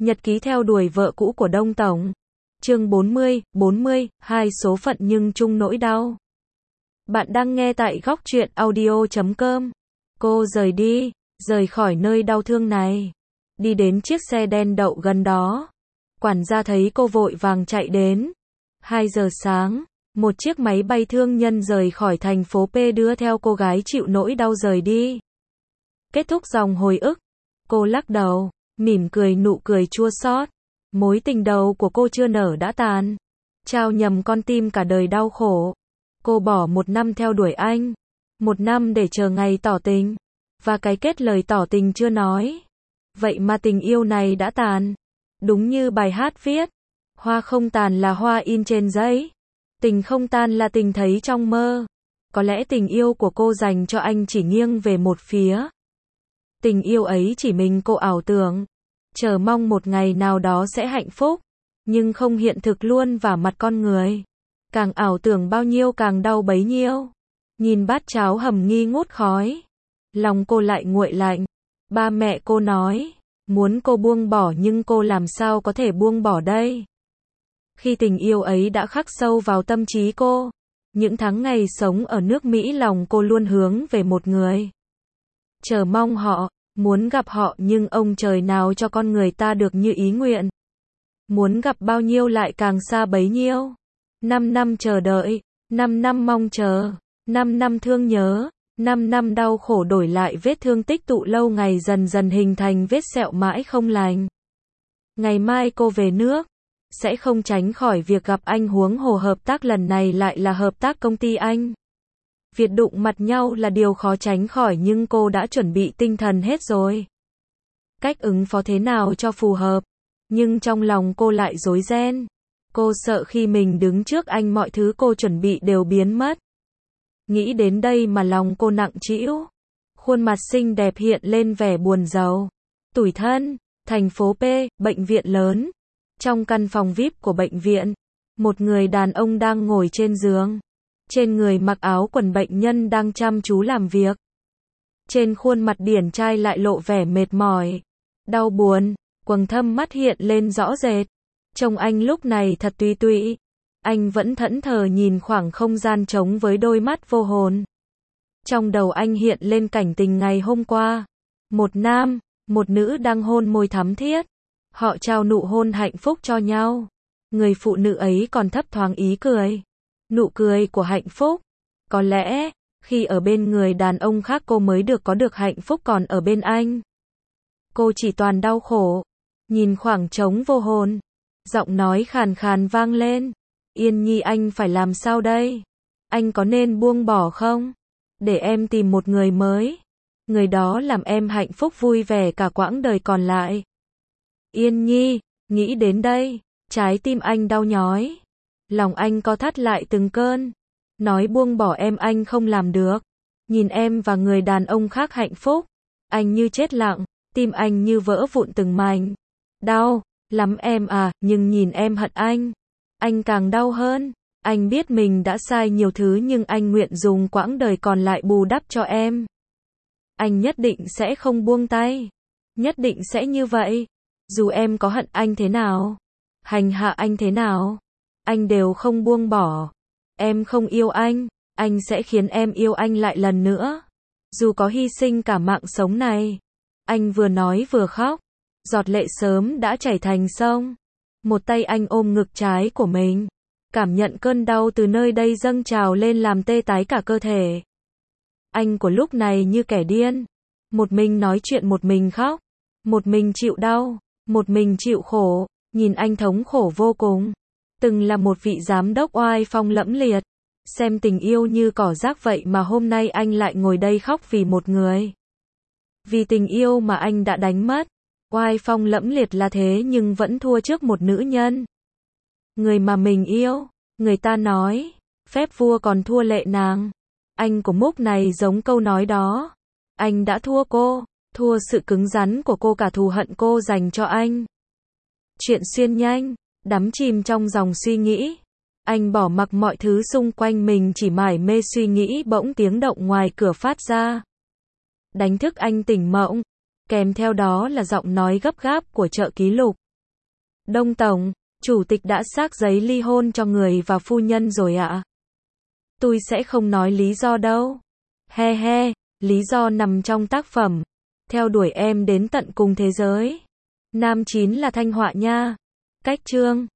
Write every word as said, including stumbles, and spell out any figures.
Nhật ký theo đuổi vợ cũ của Đông Tổng. Chương bốn mươi, bốn mươi, hai số phận nhưng chung nỗi đau. Bạn đang nghe tại góc truyện audio chấm com. Cô rời đi, rời khỏi nơi đau thương này. Đi đến chiếc xe đen đậu gần đó. Quản gia thấy cô vội vàng chạy đến. hai giờ sáng, một chiếc máy bay thương nhân rời khỏi thành phố P đưa theo cô gái chịu nỗi đau rời đi. Kết thúc dòng hồi ức. Cô lắc đầu, mỉm cười nụ cười chua xót. Mối tình đầu của cô chưa nở đã tàn. Trao nhầm con tim cả đời đau khổ. Cô bỏ một năm theo đuổi anh. Một năm để chờ ngày tỏ tình. Và cái kết lời tỏ tình chưa nói. Vậy mà tình yêu này đã tàn. Đúng như bài hát viết. Hoa không tàn là hoa in trên giấy. Tình không tan là tình thấy trong mơ. Có lẽ tình yêu của cô dành cho anh chỉ nghiêng về một phía. Tình yêu ấy chỉ mình cô ảo tưởng. Chờ mong một ngày nào đó sẽ hạnh phúc. Nhưng không hiện thực luôn vào mặt con người. Càng ảo tưởng bao nhiêu càng đau bấy nhiêu. Nhìn bát cháo hầm nghi ngút khói. Lòng cô lại nguội lạnh. Ba mẹ cô nói. Muốn cô buông bỏ nhưng cô làm sao có thể buông bỏ đây. Khi tình yêu ấy đã khắc sâu vào tâm trí cô. Những tháng ngày sống ở nước Mỹ lòng cô luôn hướng về một người. Chờ mong họ. Muốn gặp họ nhưng ông trời nào cho con người ta được như ý nguyện. Muốn gặp bao nhiêu lại càng xa bấy nhiêu. Năm năm chờ đợi, năm năm mong chờ, năm năm thương nhớ, năm năm đau khổ đổi lại vết thương tích tụ lâu ngày dần dần hình thành vết sẹo mãi không lành. Ngày mai cô về nước, sẽ không tránh khỏi việc gặp anh huống hồ hợp tác lần này lại là hợp tác công ty anh. Việc đụng mặt nhau là điều khó tránh khỏi nhưng cô đã chuẩn bị tinh thần hết rồi. Cách ứng phó thế nào cho phù hợp. Nhưng trong lòng cô lại rối ren. Cô sợ khi mình đứng trước anh mọi thứ cô chuẩn bị đều biến mất. Nghĩ đến đây mà lòng cô nặng trĩu. Khuôn mặt xinh đẹp hiện lên vẻ buồn rầu. Tủi thân, thành phố P, bệnh viện lớn. Trong căn phòng vi ai pi của bệnh viện, một người đàn ông đang ngồi trên giường. Trên người mặc áo quần bệnh nhân đang chăm chú làm việc. Trên khuôn mặt điển trai lại lộ vẻ mệt mỏi, đau buồn, quầng thâm mắt hiện lên rõ rệt. Trông anh lúc này thật tùy tụy. Anh vẫn thẫn thờ nhìn khoảng không gian trống với đôi mắt vô hồn. Trong đầu anh hiện lên cảnh tình ngày hôm qua. Một nam, một nữ đang hôn môi thắm thiết. Họ trao nụ hôn hạnh phúc cho nhau. Người phụ nữ ấy còn thấp thoáng ý cười. Nụ cười của hạnh phúc. Có lẽ, khi ở bên người đàn ông khác cô mới được có được hạnh phúc còn ở bên anh. Cô chỉ toàn đau khổ. Nhìn khoảng trống vô hồn. Giọng nói khàn khàn vang lên. Yên Nhi anh phải làm sao đây? Anh có nên buông bỏ không? Để em tìm một người mới. Người đó làm em hạnh phúc vui vẻ cả quãng đời còn lại. Yên Nhi, nghĩ đến đây, trái tim anh đau nhói. Lòng anh co thắt lại từng cơn. Nói buông bỏ em anh không làm được. Nhìn em và người đàn ông khác hạnh phúc. Anh như chết lặng, tim anh như vỡ vụn từng mảnh. Đau lắm em à, nhưng nhìn em hận anh. Anh càng đau hơn. Anh biết mình đã sai nhiều thứ nhưng anh nguyện dùng quãng đời còn lại bù đắp cho em. Anh nhất định sẽ không buông tay. Nhất định sẽ như vậy. Dù em có hận anh thế nào, hành hạ anh thế nào, anh đều không buông bỏ. Em không yêu anh, anh sẽ khiến em yêu anh lại lần nữa. Dù có hy sinh cả mạng sống này. Anh vừa nói vừa khóc. Giọt lệ sớm đã chảy thành sông. Một tay anh ôm ngực trái của mình. Cảm nhận cơn đau từ nơi đây dâng trào lên làm tê tái cả cơ thể. Anh của lúc này như kẻ điên. Một mình nói chuyện một mình khóc. Một mình chịu đau. Một mình chịu khổ. Nhìn anh thống khổ vô cùng. Từng là một vị giám đốc oai phong lẫm liệt. Xem tình yêu như cỏ rác vậy mà hôm nay anh lại ngồi đây khóc vì một người. Vì tình yêu mà anh đã đánh mất. Oai phong lẫm liệt là thế nhưng vẫn thua trước một nữ nhân. Người mà mình yêu. Người ta nói. Phép vua còn thua lệ nàng. Anh của Múc này giống câu nói đó. Anh đã thua cô. Thua sự cứng rắn của cô cả thù hận cô dành cho anh. Chuyện xuyên nhanh. Đắm chìm trong dòng suy nghĩ. Anh bỏ mặc mọi thứ xung quanh mình chỉ mải mê suy nghĩ bỗng tiếng động ngoài cửa phát ra. Đánh thức anh tỉnh mộng. Kèm theo đó là giọng nói gấp gáp của Trợ Ký Lục. Đông Tổng, Chủ tịch đã xác giấy ly hôn cho người và phu nhân rồi ạ. Tôi sẽ không nói lý do đâu. He he, lý do nằm trong tác phẩm. Theo đuổi em đến tận cùng thế giới. Nam chín là Thanh Họa nha. Cách chương